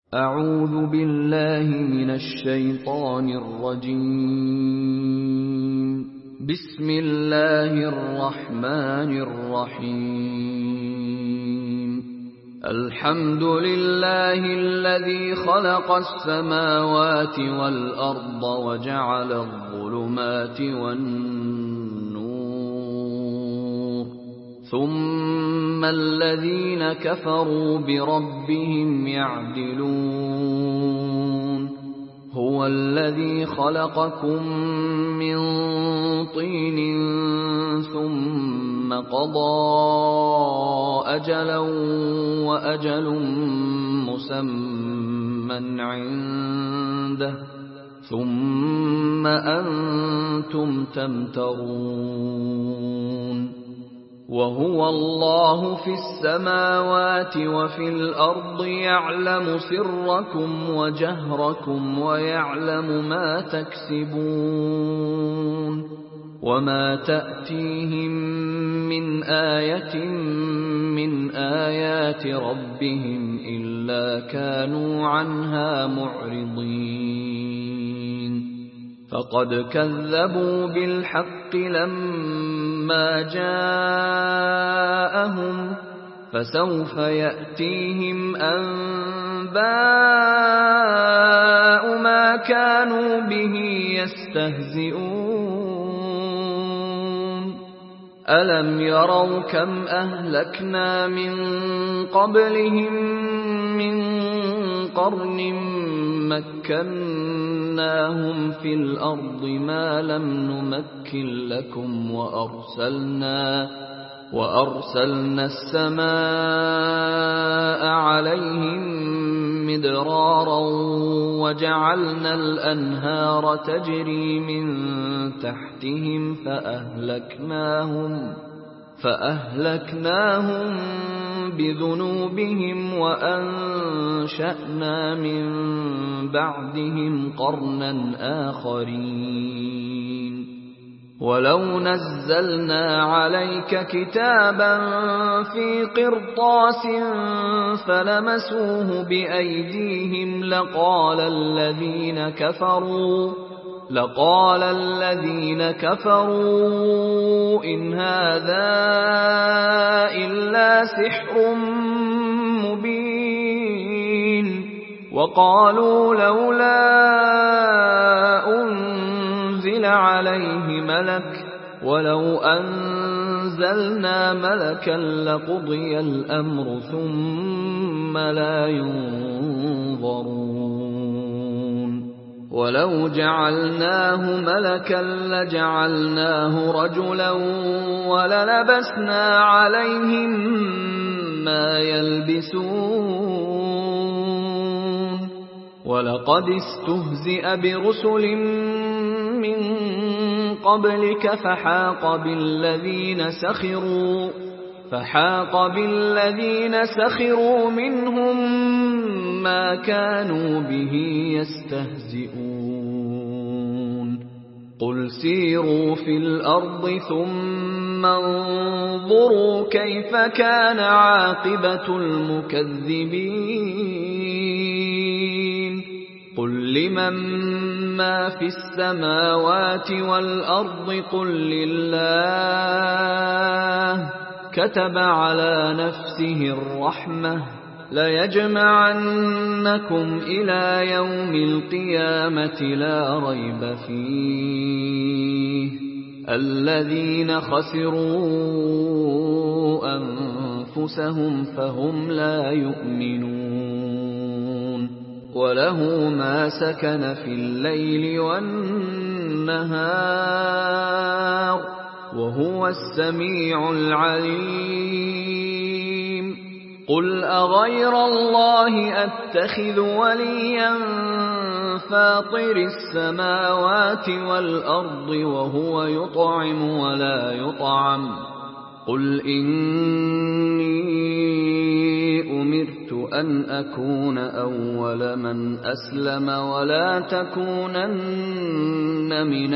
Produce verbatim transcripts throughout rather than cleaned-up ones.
أعوذ بالله من الشيطان الرجيم. بسم الله الرحمن الرحيم. الحمد لله الذي خلق السماوات والأرض وجعل الظلمات والنور، ثم الذين كفروا بربهم يعدلون. هو الذي خلقكم من طين ثم قضى أجلا وأجل مسمى عنده، ثم أنتم تمترون. وهو الله في السماوات وفي الأرض يعلم سركم وجهركم ويعلم ما تكسبون. وما تأتيهم من آية من آيات ربهم إلا كانوا عنها معرضين. فقد كذبوا بالحق لما جاءهم، فسوف يأتيهم أنباء ما كانوا به يستهزئون. ألم يروا كم أهلكنا من قبلهم من قرن مكناهم في الأرض ما لم نمكن لكم، وأرسلنا وأرسلنا السماء عليهم مدرارا وجعلنا الأنهار تجري من تحتهم فأهلكناهم فأهلكناهم بذنوبهم وأنشأنا من بعدهم قرنا آخرين. ولو نزلنا عليك كتابا في قرطاس فلمسوه بأيديهم لقال الذين كفروا لقال الذين كفروا إن هذا إلا سحر مبين. وقالوا لولا أنزل عليه ملك ولو أنزلنا ملكا لقضي الأمر ثم لا ينظرون. ولو جعلناه ملكا لجعلناه رجلا وللبسنا عليهم ما يلبسون. ولقد استهزئ برسل من قبلك فحاق بالذين سخروا فحاق بالذين سخروا منهم ما كانوا به يستهزئون. قل سيروا في الأرض ثم انظروا كيف كان عاقبة المكذبين. قل لمن ما في السماوات والأرض قل لله كتب على نفسه الرحمة ليجمعنكم إلى يوم القيامة لا ريب فيه. الذين خسروا أنفسهم فهم لا يؤمنون. وله ما سكن في الليل والنهار وهو السميع العليم. قل أغير الله أتخذ وليا فاطر السماوات والأرض وهو يطعم ولا يطعم. قل إني أمرت أن أكون أول من أسلم ولا تكونن من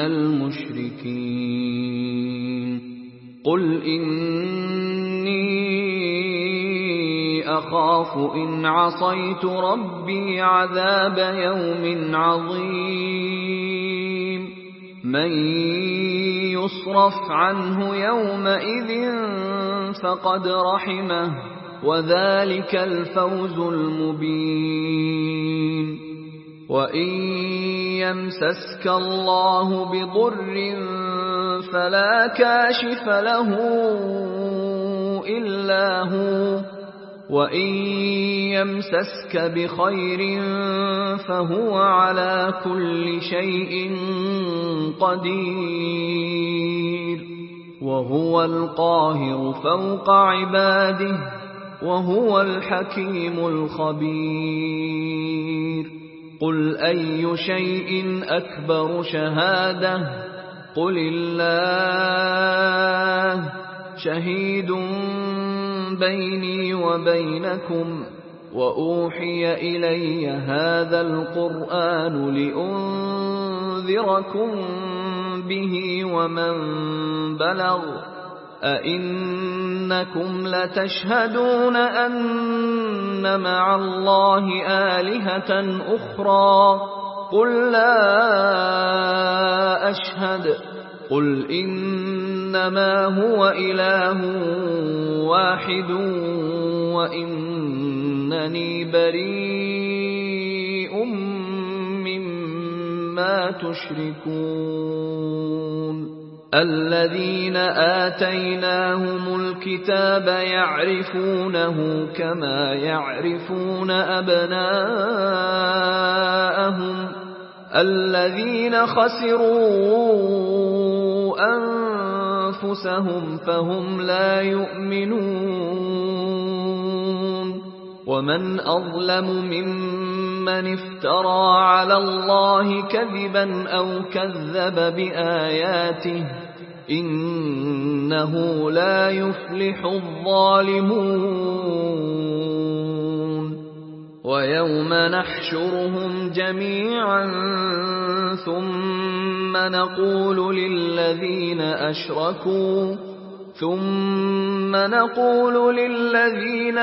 المشركين. قل إني أخاف إن عصيت ربي عذاب يوم عظيم من يصرف عنه يومئذ فقد رحمه وذلك الفوز المبين وإن يمسسك الله بضر فلا كاشف له إلا هو وإن يمسسك بخير فهو على كل شيء قدير وهو القاهر فوق عباده وهو الحكيم الخبير قل أي شيء أكبر شهادة قل الله شهيد بيني وبينكم وأوحي إلي هذا القرآن لأنذركم به ومن بلغ أئنكم لتشهدون أن مع الله آلهة أخرى قل لا أشهد قل إنما هو إله واحد وإنني بريء مما تشركون الذين آتيناهم الكتاب يعرفونه كما يعرفون أبناءهم الذين خسروا أنفسهم فهم لا يؤمنون ومن أظلم ممن افترى على الله كذبا أو كذب بآياته إنه لا يفلح الظالمون ويوم نحشرهم جميعا ثم نقول للذين أشركوا ثم نقول للذين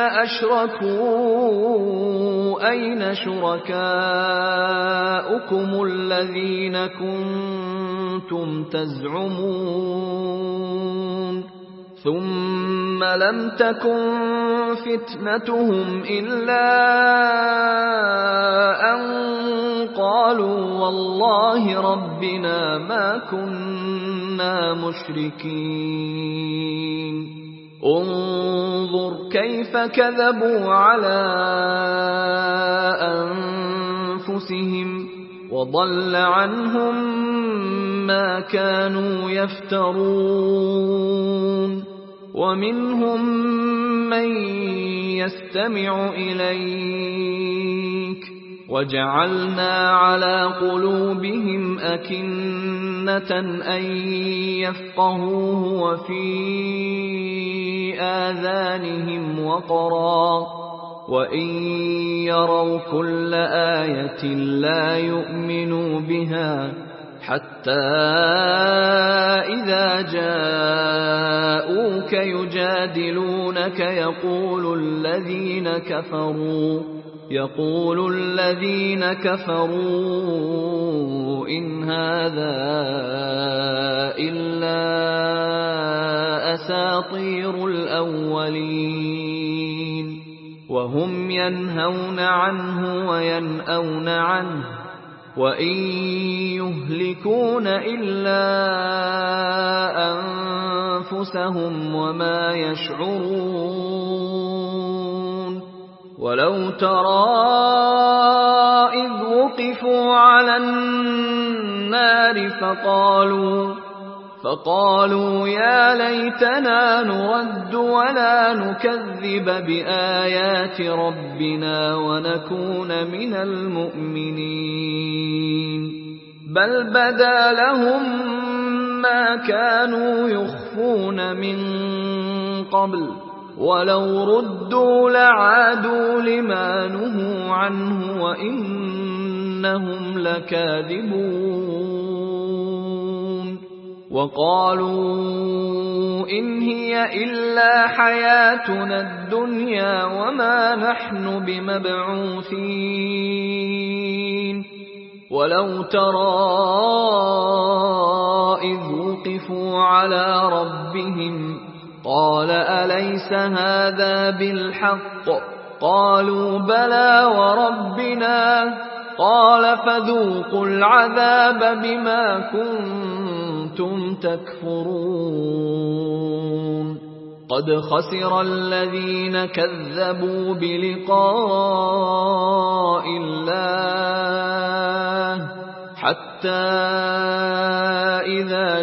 أشركوا أين شركاؤكم الذين كنتم تزعمون ثم لم تكن فتنتهم إلا أن قالوا والله ربنا ما كنا مشركين انظر كيف كذبوا على أنفسهم وضل عنهم ما كانوا يفترون ومنهم من يستمع إليك وجعلنا على قلوبهم أكنة أن يفقهوه وفي آذانهم وقرا وإن يروا كل آية لا يؤمنوا بها حتى إذا جاءوك يجادلونك يقول الذين كفروا يقول الذين كفروا إن هذا إلا أساطير الأولين وهم ينهون عنه وينأون عنه وإن يهلكون إلا أنفسهم وما يشعرون ولو ترى إذ وقفوا على النار فقالوا فقالوا يا ليتنا نرد ولا نكذب بآيات ربنا ونكون من المؤمنين بل بدا لهم ما كانوا يخفون من قبل ولو ردوا لعادوا لما نهوا عنه وإنهم لكاذبون وقالوا إن هي إلا حياتنا الدنيا وما نحن بمبعوثين ولو ترى إذ وقفوا على ربهم قال أليس هذا بالحق قالوا بلى وربنا قال فذوقوا العذاب بما كنتم تكفرون قد خسر الذين كذبوا بلقاء الله حتى إذا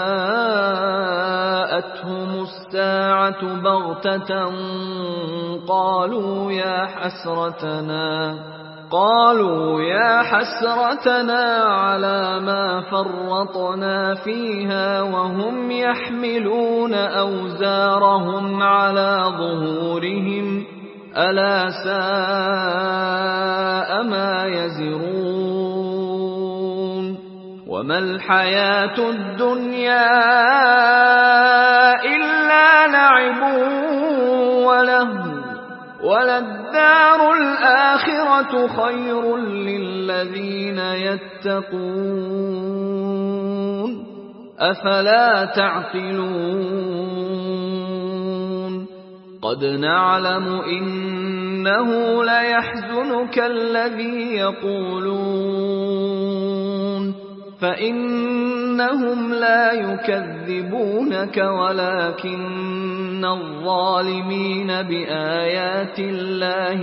جاءتهم الساعة بغتة قالوا يا حسرتنا قالوا يا حسرتنا على ما فرطنا فيها وهم يحملون أوزارهم على ظهورهم ألا ساء ما يزرون وما الحياة الدنيا إلا لعب ولهو وللدار الآخرة خير للذين يتقون أفلا تعقلون قد نعلم إنه ليحزنك الذي يقولون فإنهم لا يكذبونك ولكن الظالمين بآيات الله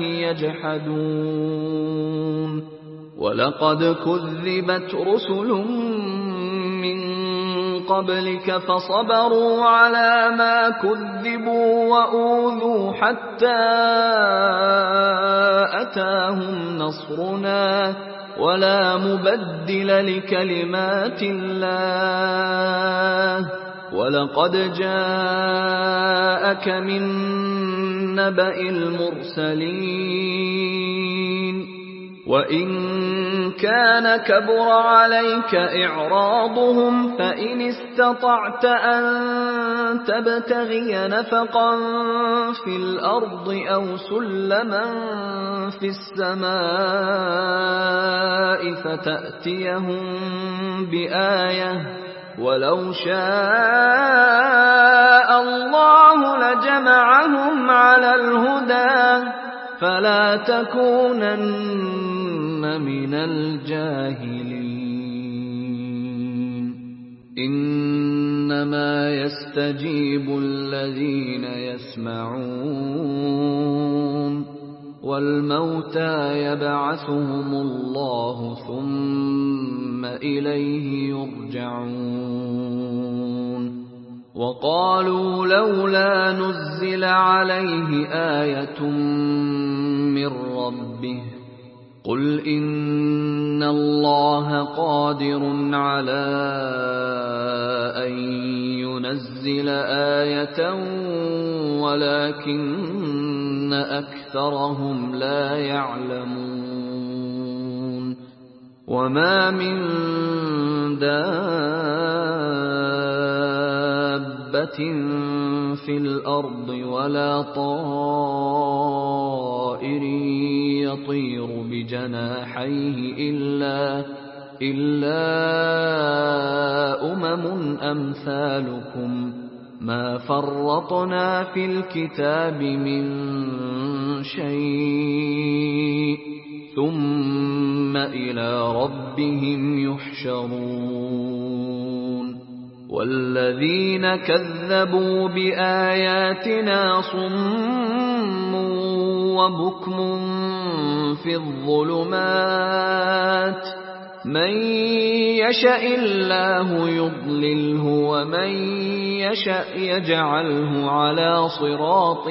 يجحدون ولقد كذبت رسل من قبلك فصبروا على ما كذبوا وأوذوا حتى أتاهم نصرنا ولا مبدل لكلمات الله ولقد جاءك من نبأ المرسلين وإن كان كبر عليك إعراضهم فإن استطعت أن تبتغي نفقا في الأرض أو سلما في السماء فتأتيهم بآية ولو شاء الله لجمعهم على الهدى فلا تكونن من الجاهلين إنما يستجيب الذين يسمعون والموتى يبعثهم الله ثم إليه يرجعون وقالوا لولا نزل عليه آية من ربه قل إن الله قادر على أن ينزل آية ولكن أكثرهم لا يعلمون وما من دابة في الأرض ولا طائر يطير بجناحيه إلا إلا أمم أمثالكم ما فرطنا في الكتاب من شيء ثم إلى ربهم يحشرون والذين كذبوا بآياتنا صم وبكم في الظلمات من يشاء الله يضلله ومن يشاء يجعله على صراط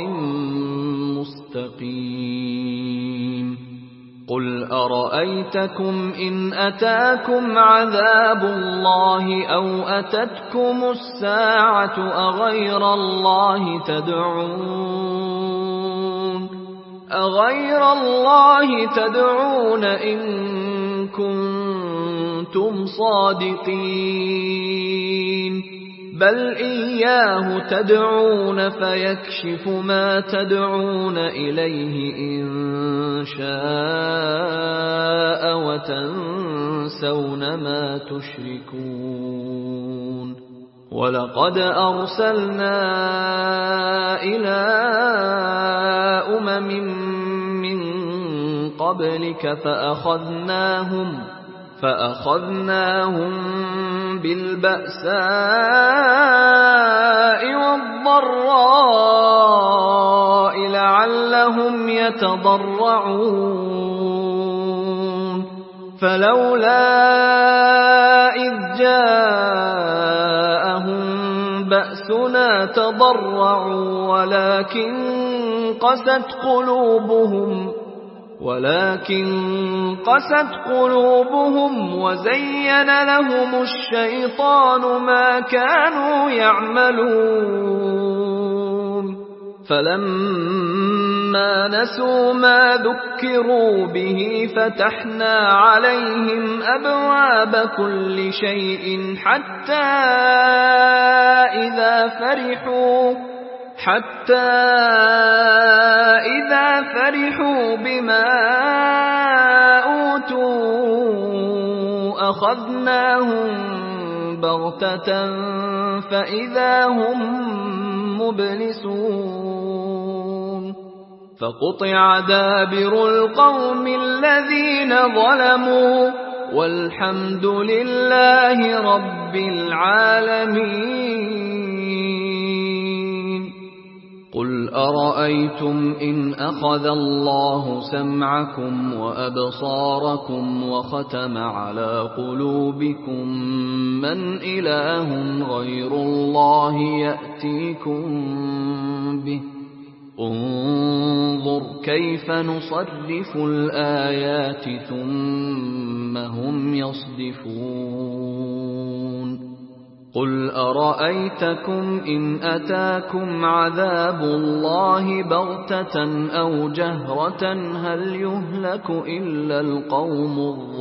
مستقيم قل أرأيتكم إن أتاكم عذاب الله أو أتتكم الساعة أغير الله تدعون أغير الله تدعون إن كنتم صادقين بل إياه تدعون فيكشف ما تدعون إليه إن شاء وتنسون ما تشركون ولقد أرسلنا إلى أمم من قبلك فأخذناهم فأخذناهم بالبأساء والضراء لعلهم يتضرعون فلولا إذ جاءهم بأسنا تضرعوا ولكن قست قلوبهم ولكن قست قلوبهم وزين لهم الشيطان ما كانوا يعملون فلما نسوا ما ذكروا به فتحنا عليهم أبواب كل شيء حتى إذا فرحوا حتى إذا فرحوا بما أوتوا أخذناهم بغتة فإذا هم مبلسون فقطع دابر القوم الذين ظلموا والحمد لله رب العالمين قل أرأيتم إن أخذ الله سمعكم وأبصاركم وختم على قلوبكم من إله غير الله يأتيكم به انظر كيف نصرف الآيات ثم هم يصدفون قل أرأيتكم إن أتاكم عذاب الله بغتة أو جهرة هل يهلك إلا القوم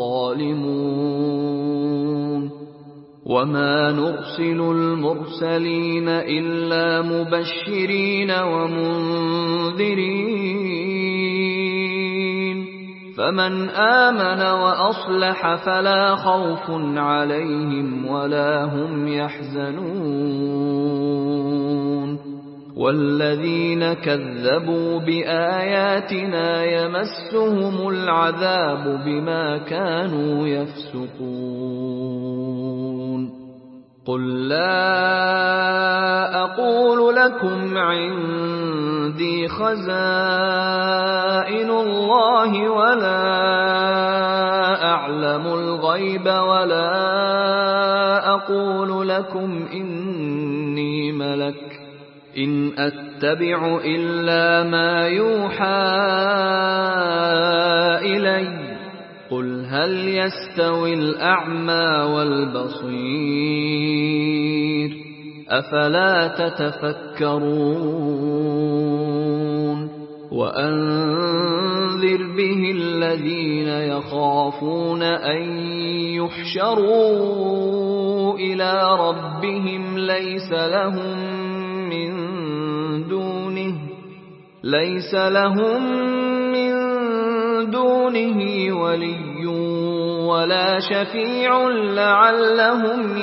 الظالمون وما نرسل المرسلين إلا مبشرين ومنذرين فمن آمن وأصلح فلا خوف عليهم ولا هم يحزنون والذين كذبوا بآياتنا يمسهم العذاب بما كانوا يفسقون قل لا أقول لكم عندي خزائن الله ولا أعلم الغيب ولا أقول لكم إني ملك إن أتبع إلا ما يوحى إلي قل هل يستوي الأعمى والبصير أفلا تتفكرون وأنذر به الذين يخافون أن يحشروا إلى ربهم ليس لهم من دونه ليس لهم من دونه ولي ولا شفيع لعلهم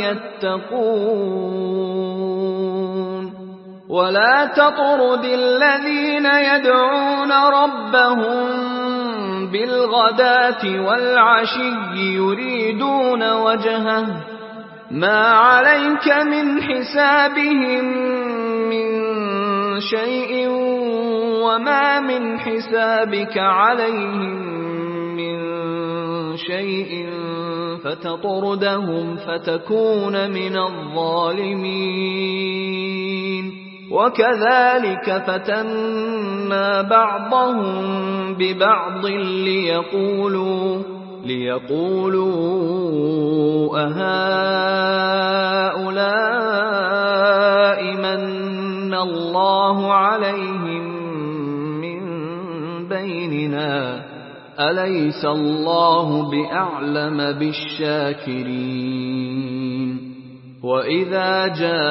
يتقون ولا تطرد الذين يدعون ربهم بالغداة والعشي يريدون وجهه ما عليك من حسابهم من شيء وما من حسابك عليهم من شيء فتطردهم فتكون من الظالمين وكذلك فتنا بعضهم ببعض ليقولوا ليقولوا أهؤلاء من الله عليهم من بيننا أليس الله بأعلم بالشاكرين وإذا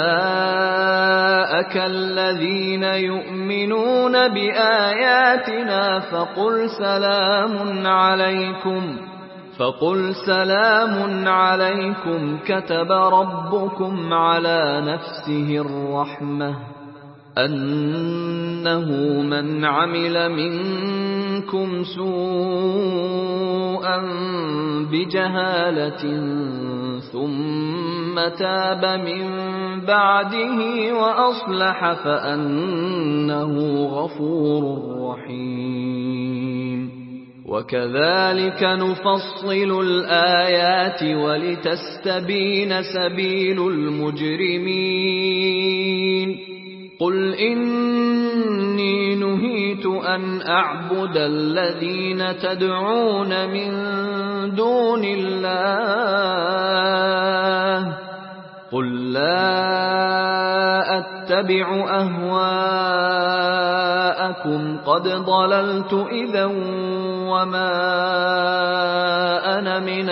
جاءك الذين يؤمنون بآياتنا فقل سلام عليكم فقل سلام عليكم كتب ربكم على نفسه الرحمة أنه من عمل منكم سوءا بجهالة ثم تاب من بعده وأصلح فأنه غفور رحيم وكذلك نفصل الآيات ولتستبين سبيل المجرمين قل إني نهيت أن أعبد الذين تدعون من دون الله قل لا أتبع أهواءكم قد ضللت إذا وما أنا من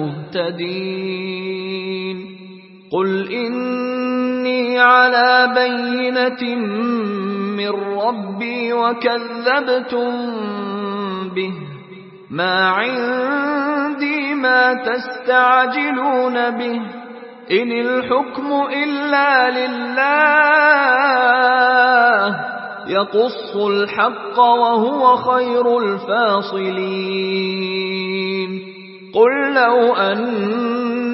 المهتدين قل إني على بينة من ربي وكذبتم به ما عندي ما تستعجلون به إن الحكم إلا لله يقص الحق وهو خير الفاصلين قل لو أن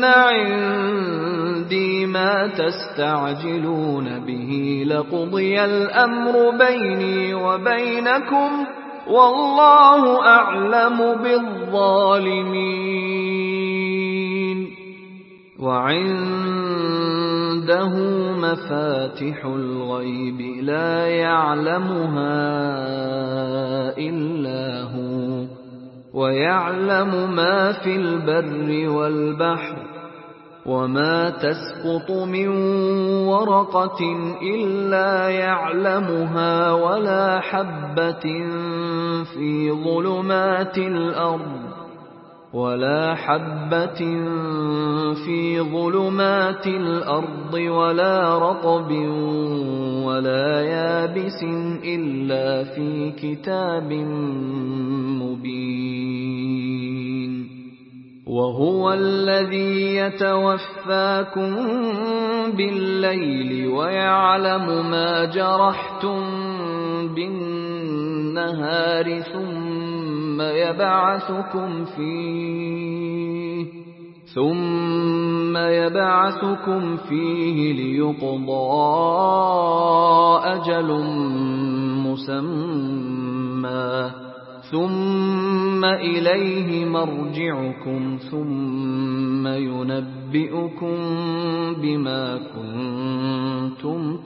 عندي ما تستعجلون به لقضي الأمر بيني وبينكم والله أعلم بالظالمين وعنده مفاتح الغيب لا يعلمها إلا هو ويعلم ما في البر والبحر وما تسقط من ورقة إلا يعلمها ولا حبة في ظلمات الأرض ولا حبة في ظلمات الأرض ولا رطب ولا يابس إلا في كتاب مبين وهو الذي يتوفاكم بالليل ويعلم ما جرحتم بالنهار ثم يبعثكم فيه ثم يبعثكم فيه ليقضى أجل مسمى ثم إليه مرجعكم ثم ينبئكم بما كنتم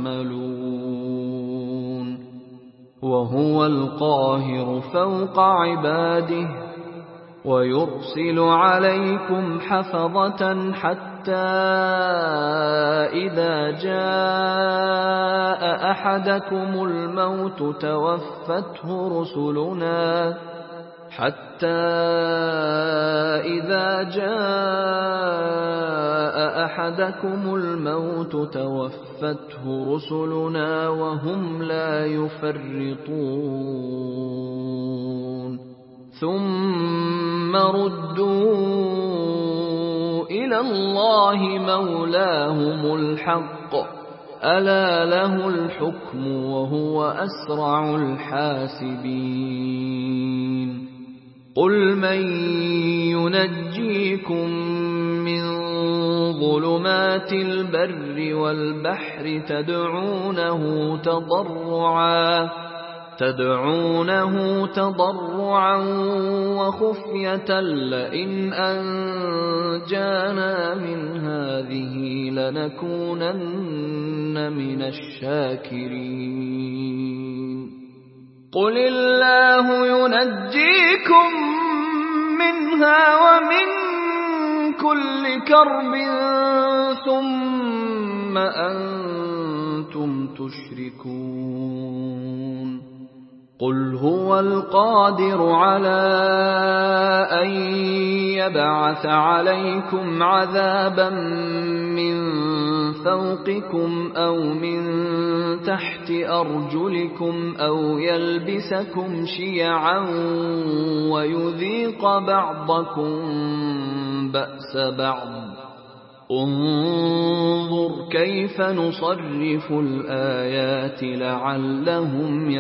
تعملون وهو القاهر فوق عباده ويرسل عليكم حفظة حتى إذا جاء أحدكم الموت توفته رسلنا حتى إذا جاء أحدكم الموت توفته رسلنا وهم لا يفرطون ثم ردوا إلى الله مولاهم الحق ألا له الحكم وهو أسرع الحاسبين قل من ينجيكم من ظلمات البر والبحر تدعونه تضرعا تدعونه تضرعا وخفية لئن أنجانا من هذه لنكونن من الشاكرين قل الله ينجيكم منها ومن كل كرب ثم أنتم تشركون قل هو القادر على أن يبعث عليكم عذابا من فوقكم أو من تحت أرجلكم أو يلبسكم شيعا ويذيق بعضكم بأس بعض انظر كيف نصرف الآيات لعلهم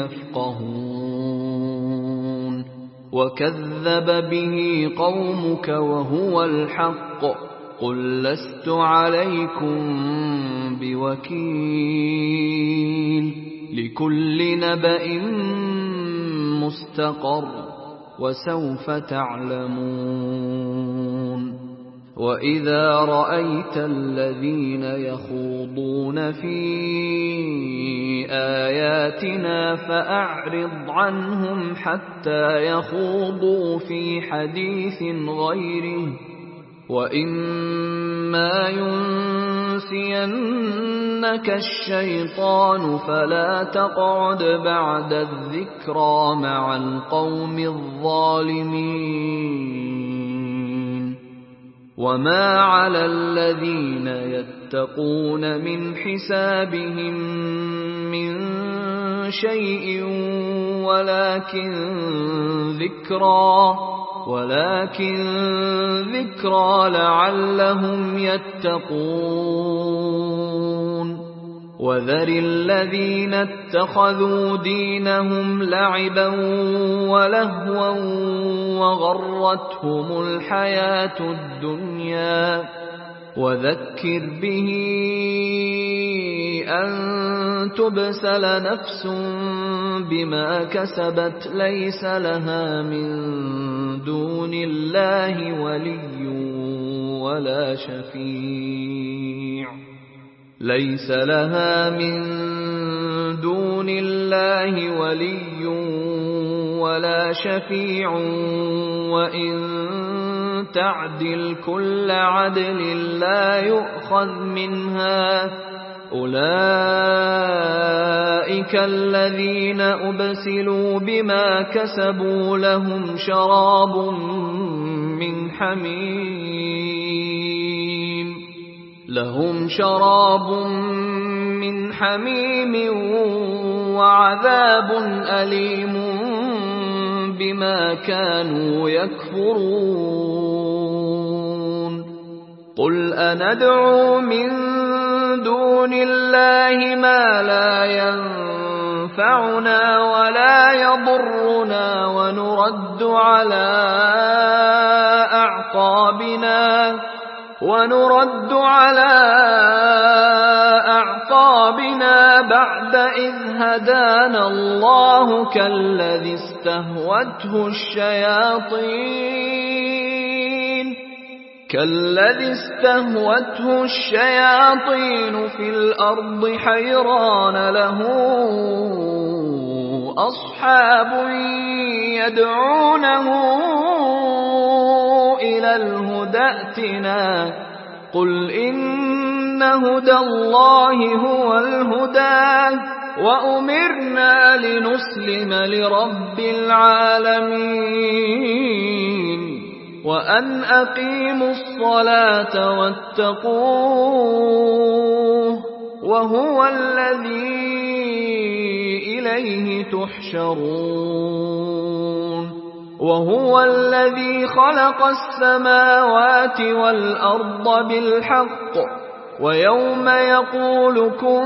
يفقهون وكذب به قومك وهو الحق قل لست عليكم بوكيل لكل نبأ مستقر وسوف تعلمون وإذا رأيت الذين يخوضون في آياتنا فأعرض عنهم حتى يخوضوا في حديث غيره وإما ينسينك الشيطان فلا تقعد بعد الذكرى مع القوم الظالمين وما على الذين يتقون من حسابهم من شيء ولكن ذكرى ولكن ذكرى لعلهم يتقون وذر الذين اتخذوا دينهم لعبا ولهوا وغرتهم الحياة الدنيا وذكر به أن تبسل نفس بما كسبت ليس لها من دون الله ولي ولا شفيع ليس لها من دون الله ولي ولا شفيع وإن تعدل كل عدل لا يؤخذ منها أولئك الذين أبسلوا بما كسبوا لهم شراب من حميم لهم شراب من حميم وعذاب أليم بما كانوا يكفرون قل أندعو من دون الله ما لا ينفعنا ولا يضرنا ونرد على أعقابنا ونرد على أعقابنا بعد إذ هدانا الله كالذي استهوته الشياطين كالذي استهوته الشياطين في الأرض حيران له أصحاب يدعونه إلى الهدى ائتنا قل إن هدى الله هو الهدى وأمرنا لنسلم لرب العالمين وأن أقيموا الصلاة واتقوه وهو الذي إليه تحشرون وهو الذي خلق السماوات والأرض بالحق ويوم يقول كن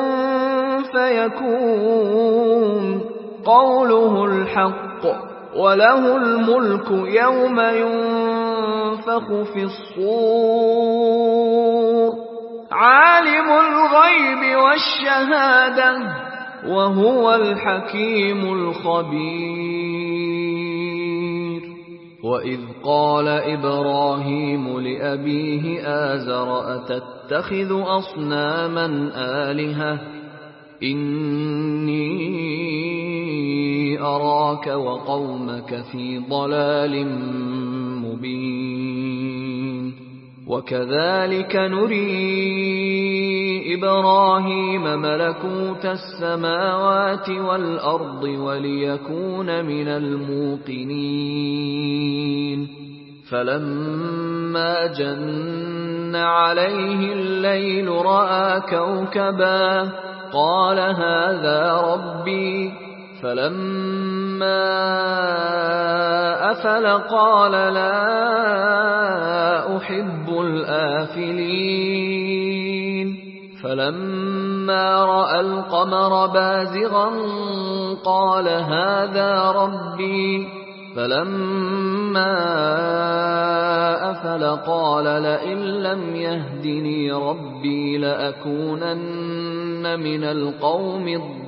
فيكون قوله الحق وله الملك يوم ينفخ في الصور عالم الغيب والشهادة وهو الحكيم الخبير وإذ قال إبراهيم لأبيه آزر أتتخذ أصناما آلهة إني أراك وقومك في ضلال مبين وكذلك نري إبراهيم ملكوت السماوات والأرض وليكون من الموقنين فلما جن عليه الليل رأى كوكبا قال هذا ربي فلما أفل قال لا أحب الآفلين فلما رأى القمر بازغا قال هذا ربي فلما أفل قال لئن لم يهدني ربي لأكونن من القوم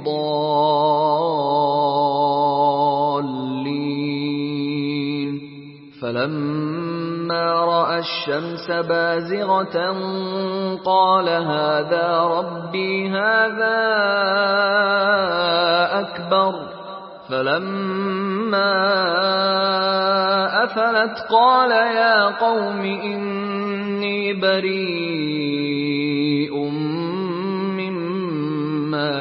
الضالين فلما رأى الشمس بازغة قال هذا ربي هذا أكبر فلما أفلت قال يا قوم إني بريء مما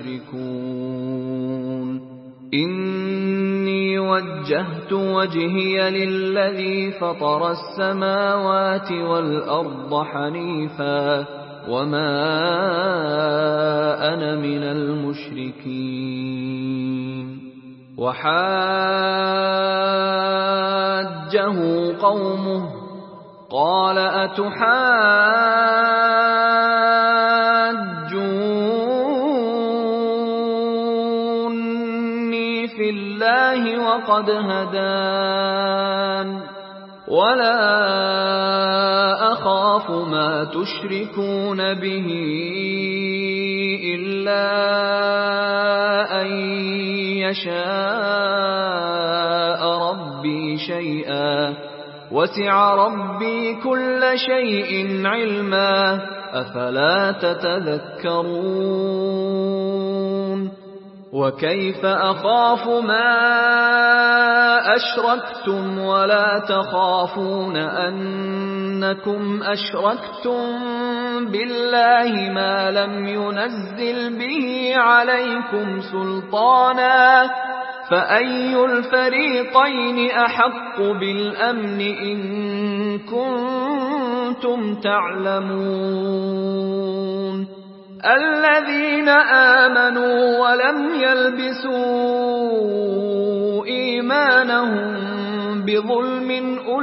تشركون إني وجهت وجهي للذي فطر السماوات والأرض حنيفا وما أنا من المشركين وحاجه قومه قال أتحاجوني في الله وقد هدان ولا أخاف ما تشركون به إلا أن يشاء ربي شيئا وسع ربي كل شيء علما أفلا تتذكرون وكيف أخاف ما أشركتم ولا تخافون أنكم أشركتم بالله ما لم ينزل به عليكم سلطانا فأي الفريقين أحق بالأمن إن كنتم تعلمون الذين آمنوا ولم يلبسوا إيمانهم بظلم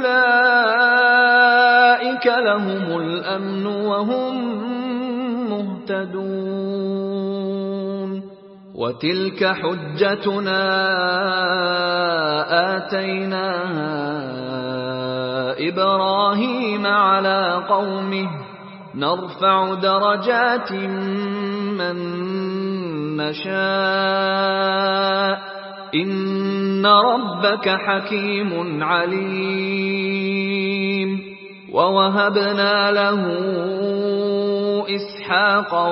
أولئك لهم الأمن وهم مهتدون وتلك حجتنا آتيناها إبراهيم على قومه نرفع درجات من نشاء إن ربك حكيم عليم ووهبنا له إسحاق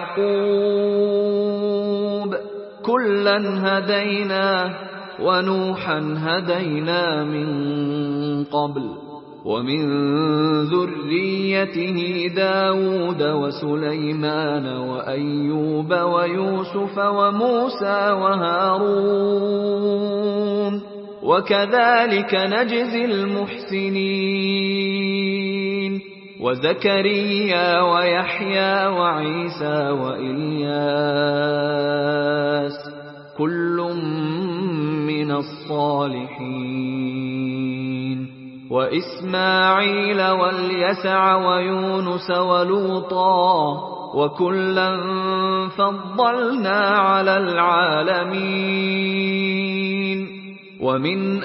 ويعقوب كلا هدينا ونوحا هدينا من قبل ومن ذريته داود وسليمان وأيوب ويوسف وموسى وهارون وكذلك نجزي المحسنين وزكريا ويحيى وعيسى وإلياس كل من الصالحين وإسماعيل واليسع ويونس ولوطا وكلا فضلنا على العالمين ومن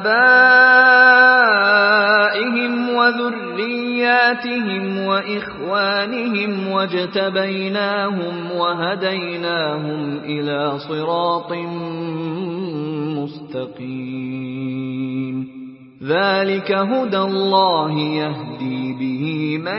آبائهم وذرياتهم وإخوانهم واجتبيناهم وهديناهم إلى صراط مستقيم ذلك هدى الله يهدي به من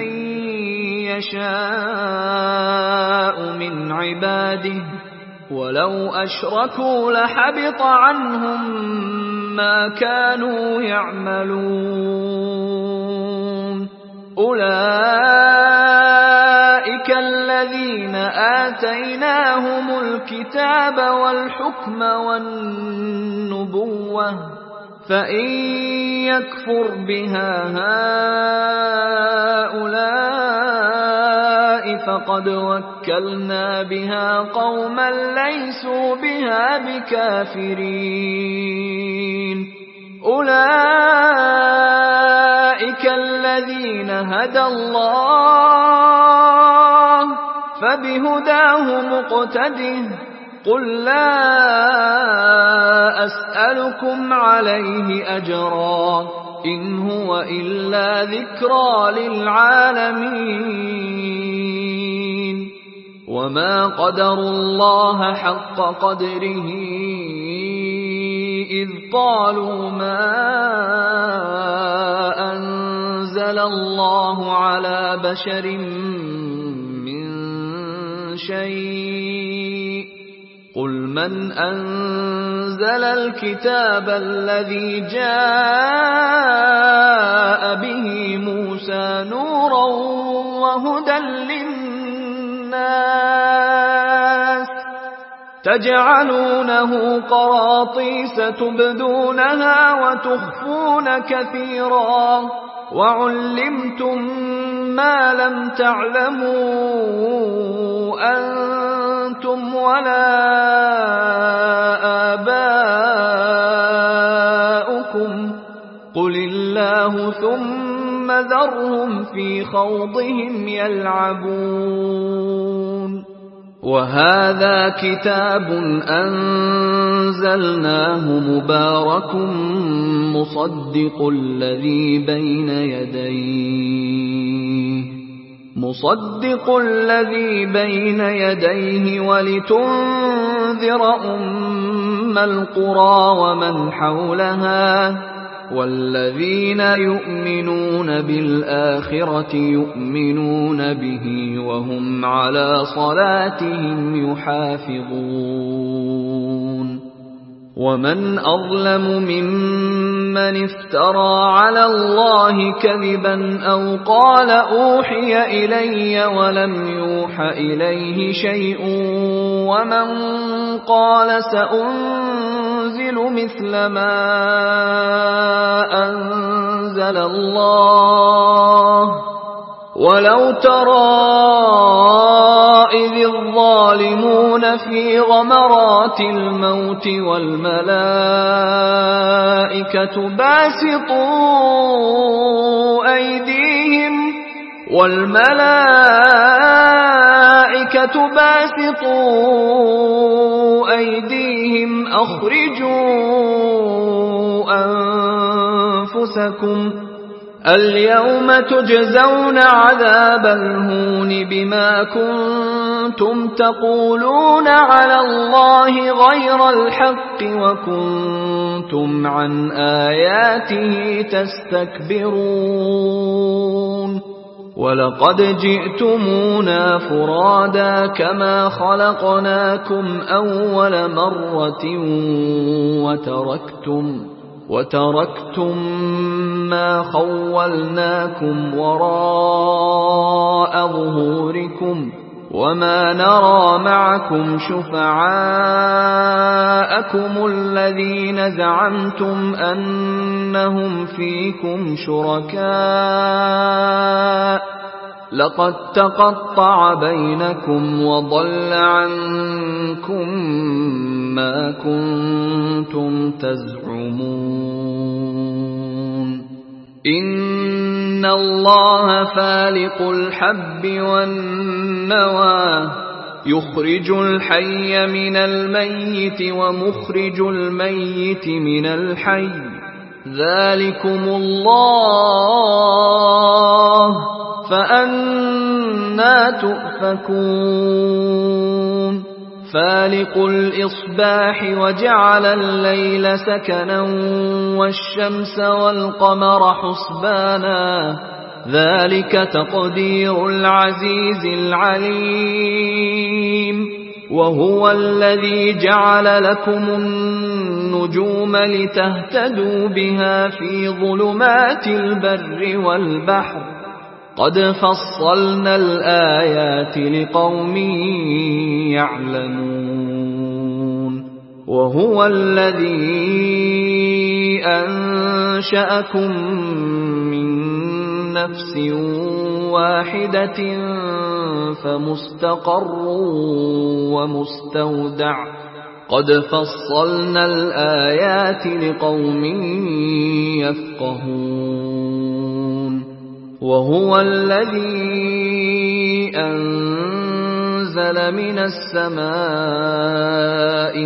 يشاء من عباده ولو أشركوا لحبط عنهم ما كانوا يعملون أولئك الذين آتيناهم الكتاب والحكم والنبوة فإن يكفر بها هؤلاء فقد وكلنا بها قوما ليسوا بها بكافرين أولئك الذين هدى الله فبهداه مقتده قل لا أسألكم عليه أجرا إن هو إلا ذكرى للعالمين وما قدروا الله حق قدره إذ قالوا ما أنزل الله على بشر من شيء قل من أنزل الكتاب الذي جاء به موسى نورا وهدى للناس تجعلونه قراطيس تبدونها وتخفون كثيرا وعلمتم ما لم تعلموا أنتم ولا آباؤكم قل الله ثم ذرهم في خوضهم يلعبون وهذا كتاب أنزلناه مبارك مصدق الذي بين يديه مصدق الذي بين يديه ولتنذر أم القرى ومن حولها والذين يؤمنون بالآخرة يؤمنون به وهم على صلاتهم يحافظون ومن أظلم ممن افترى على الله كذبا أو قال أوحي إلي ولم يوح إليه شيء ومن قال سأنزل مثل ما أنزل الله ولو ترى إذ الظالمون في غمرات الموت والملائكة باسطوا أيديهم والملائكة باسطوا أيديهم أخرجوا أنفسكم اليوم تجزون عذاب الهون بما كنتم تقولون على الله غير الحق وكنتم عن آياته تستكبرون ولقد جئتمونا فرادا كما خلقناكم أول مرة وتركتم وتركتم ما خولناكم وراء ظهوركم وما نرى معكم شفعاءكم الذين زعمتم أنهم فيكم شركاء لقد تقطع بينكم وضل عنكم ما كنتم تزعمون إن الله فالق الحب والنوى يخرج الحي من الميت ومخرج الميت من الحي ذلكم الله فأنى تؤفكون فالق الإصباح وجعل الليل سكنا والشمس والقمر حسبانا ذلك تقدير العزيز العليم وهو الذي جعل لكم النجوم لتهتدوا بها في ظلمات البر والبحر قد فصلنا الآيات لقوم يعلمون وهو الذي أنشأكم من نفس واحدة فمستقر ومستودع قد فصلنا الآيات لقوم يفقهون وهو الذي أنزل من السماء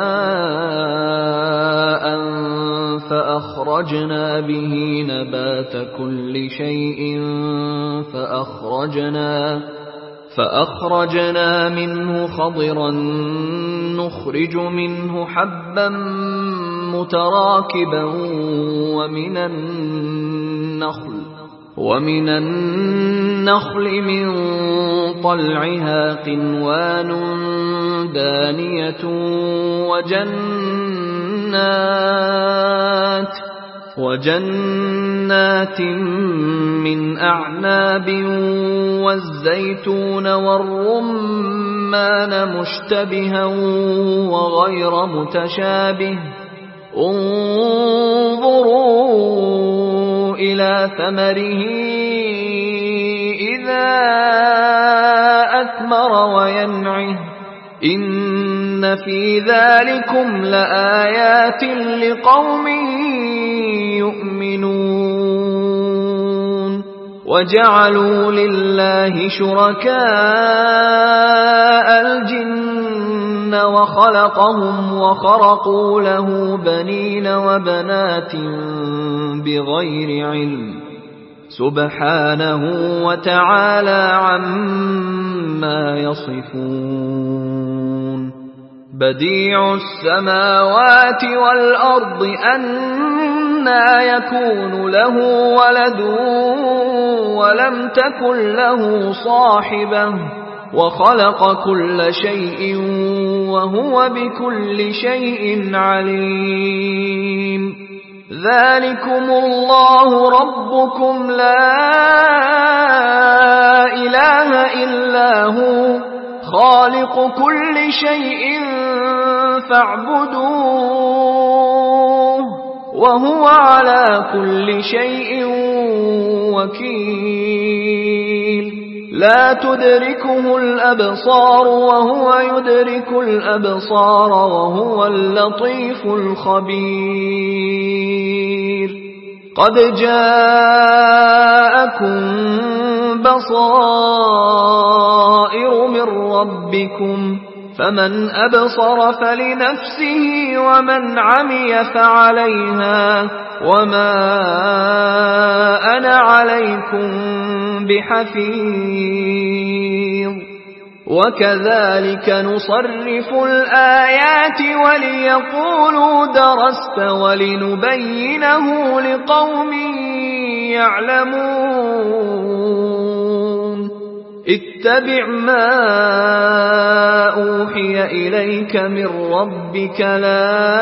ماء فأخرجنا به نبات كل شيء فأخرجنا فأخرجنا منه خضرا نخرج منه حبا متراكبا ومن النخل ومن النخل من طلعها قنوان دانية وجنات وجنات من أعناب والزيتون والرمان مشتبها وغير متشابه انظروا إلى ثمره إذا أثمر وينعه إن في ذلكم لآيات لقوم يؤمنون وجعلوا لله شركاء الجن وخلقهم وخرقوا له بنين وبنات بغير علم سبحانه وتعالى عما يصفون بديع السماوات والأرض أنى يكون له ولد ولم تكن له صاحبة وخلق كل شيء وهو بكل شيء عليم ذلكم الله ربكم لا إله إلا هو خالق كل شيء فاعبدوه وهو على كل شيء وكيل لا تدركه الأبصار وهو يدرك الأبصار وهو اللطيف الخبير قد جاءكم بصائر من ربكم فمن أبصر فلنفسه ومن عمي فعليها وما أنا عليكم بحفيظ وكذلك نصرف الآيات وليقولوا درست ولنبينه لقوم يعلمون اتبع ما أوحي إليك من ربك لا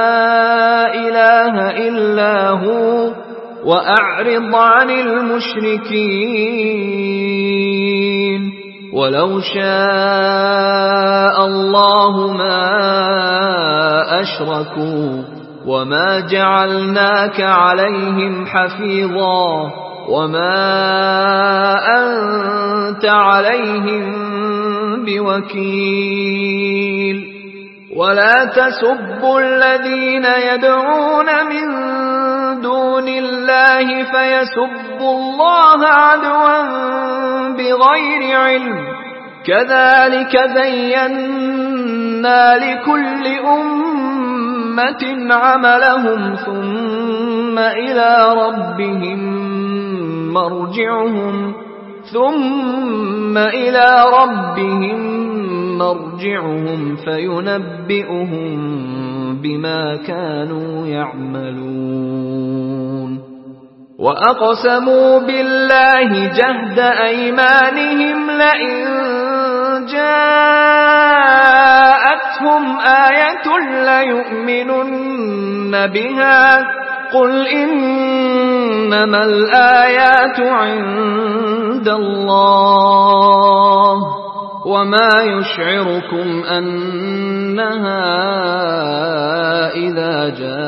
إله إلا هو وأعرض عن المشركين ولو شاء الله ما أشركوا وما جعلناك عليهم حفيظا وما أنت عليهم بوكيل ولا تسبوا الذين يدعون من دون الله فيسبوا الله عدوا بغير علم كذلك زينا لكل أمة عملهم ثم إلى ربهم مرجعهم ثم إلى ربهم مرجعهم فينبئهم بما كانوا يعملون وأقسموا بالله جهد أيمانهم لئن جاءتهم آية ليؤمنن بها قل إن إنما الآيات عند الله وما يشعركم أنها إذا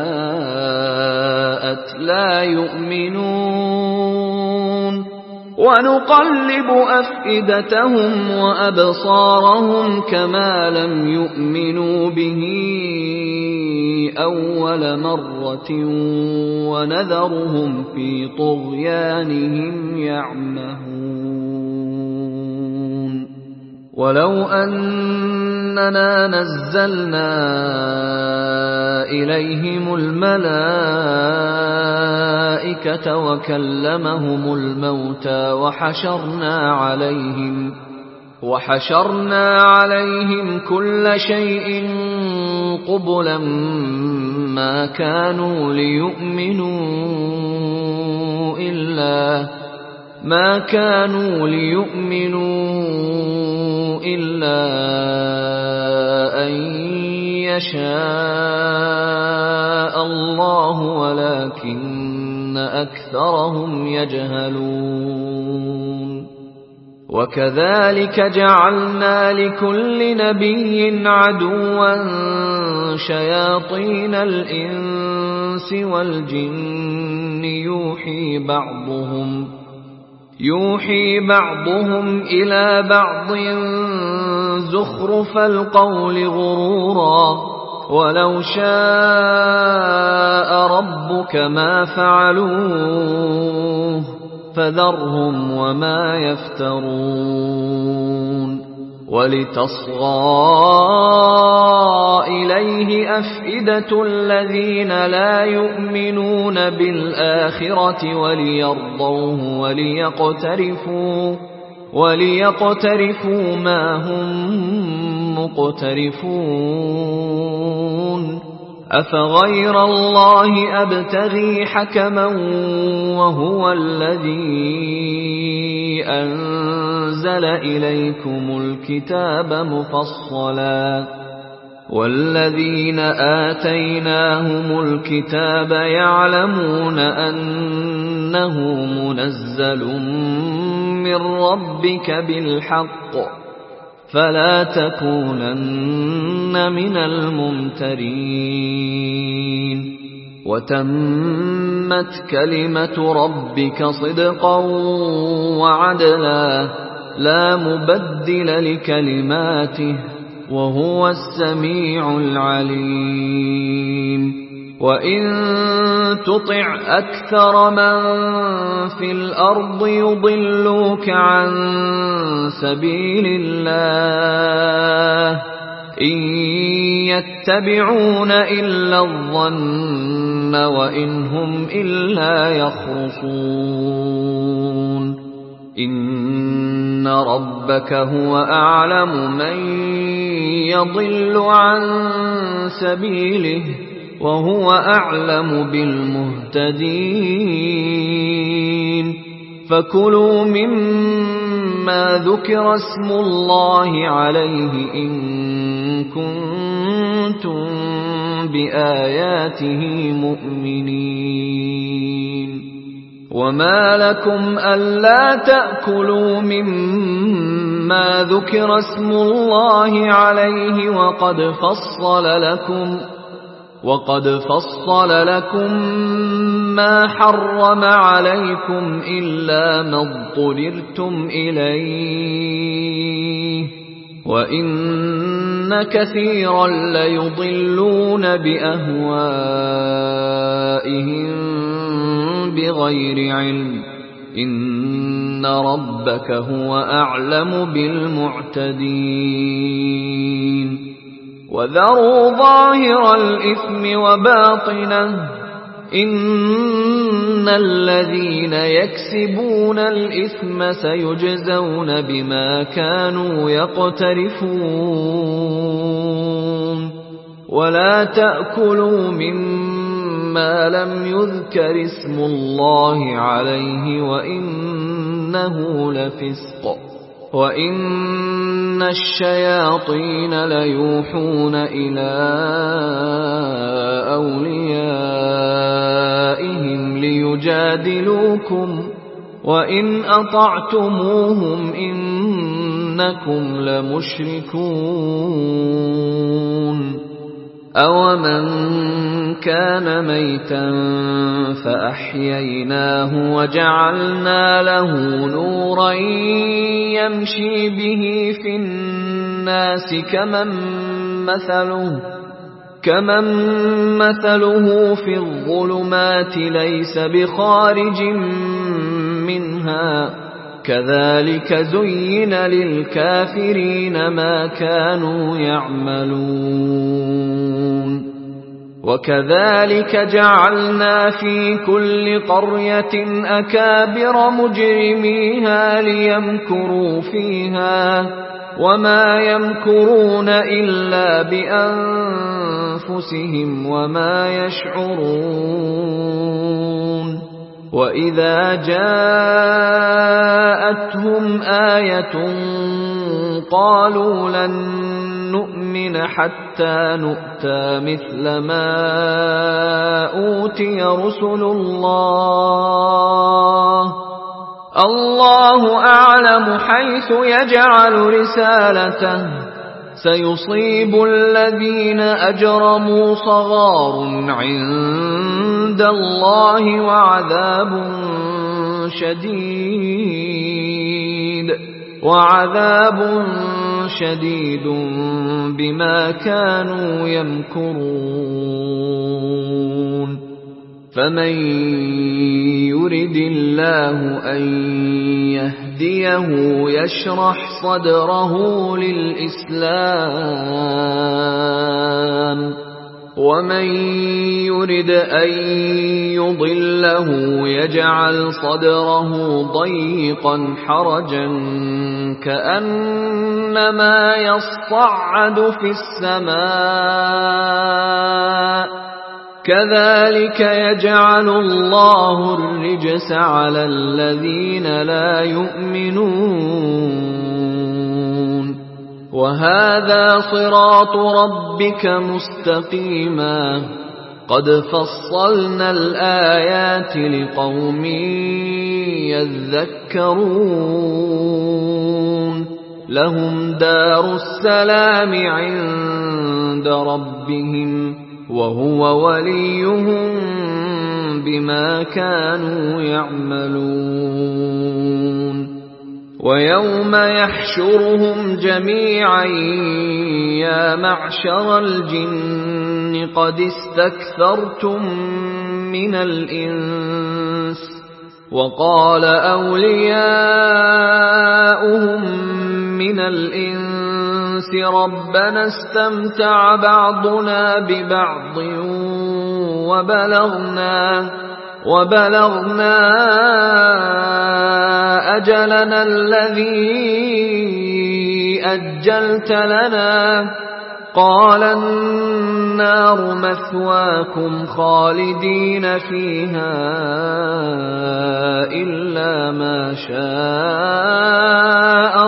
جاءت لا يؤمنون ونقلب أفئدتهم وأبصارهم كما لم يؤمنوا به أول مرة ونذرهم في طغيانهم يعمهون ولو أننا نزلنا إليهم الملائكة وكلمهم الموتى وحشرنا عليهم وحشرنا عليهم كل شيء قبلا ما كانوا ليؤمنوا إلا ما كانوا ليؤمنوا إلا أن يشاء الله ولكن أكثرهم يجهلون وكذلك جعلنا لكل نبي عدوا شياطين الإنس والجن يوحي بعضهم يوحي بعضهم إلى بعض زخرف القول غرورا ولو شاء ربك ما فعلوه فذرهم وما يفترون ولتصغى إليه أفئدة الذين لا يؤمنون بالآخرة وليرضوه وليقترفوا وليقترفوا ما هم مقترفون أفغير الله أبتغي حكما وهو الذي أنزل إليكم الكتاب مفصلا والذين آتيناهم الكتاب يعلمون أنه منزل من ربك بالحق فلا تكونن من الممترين وتمت كلمة ربك صدقا وعدلا لا مبدل لكلماته وهو السميع العليم وإن تطع أكثر من في الأرض يضلوك عن سبيل الله إن يتبعون إلا الظن وإن هم إلا يخرصون إن ربك هو أعلم من يضل عن سبيله وهو أعلم بالمهتدين فكلوا مما ذكر اسم الله عليه إن كنتم بآياته مؤمنين وما لكم ألا تأكلوا مما ذكر اسم الله عليه وقد فصل لكم وقد فصل لكم ما حرم عليكم إلا ما اضطررتم إليه وإن كثيرا ليضلون بأهوائهم بغير علم إن ربك هو أعلم بالمعتدين وذروا ظاهر الإثم وباطنه إن الذين يكسبون الإثم سيجزون بما كانوا يقترفون ولا تأكلوا مما لم يذكر اسم الله عليه وإنه لفسق وإن الشياطين ليوحون إلى أوليائهم ليجادلوكم ليجادلوكم وإن أطعتموهم إنكم لمشركون أومن كان ميتا فأحييناه وجعلنا له نورا يمشي به في الناس كمن مثله كمن مثله في الظلمات ليس بخارج منها كذلك زين للكافرين ما كانوا يعملون وكذلك جعلنا في كل قرية أكابر مجرميها ليمكروا فيها وما يمكرون إلا بأنفسهم وما يشعرون وإذا جاءتهم آية قالوا لن نؤمن حتى نؤتى مثل ما أوتي رسل الله الله أعلم حيث يجعل رسالته سيصيب الذين أجرموا صغار عند الله وعذاب شديد وعذاب شديد بما كانوا يمكرون فمن يرد الله أن يهديه يشرح صدره للإسلام ومن يرد أن يضله يجعل صدره ضيقا حرجا كأنما يصعد في السماء كذلك يجعل الله الرجس على الذين لا يؤمنون وهذا صراط ربك مستقيما قد فصلنا الآيات لقوم يذكرون لهم دار السلام عند ربهم وهو وليهم بما كانوا يعملون ويوم يحشرهم جميعا يا معشر الجن قد استكثرتم من الإنس وقال أولياؤهم من الإنس ربنا استمتع بعضنا ببعض وبلغنا وبلغنا أجلنا الذي أجلت لنا قال النار مثواكم خالدين فيها إلا ما شاء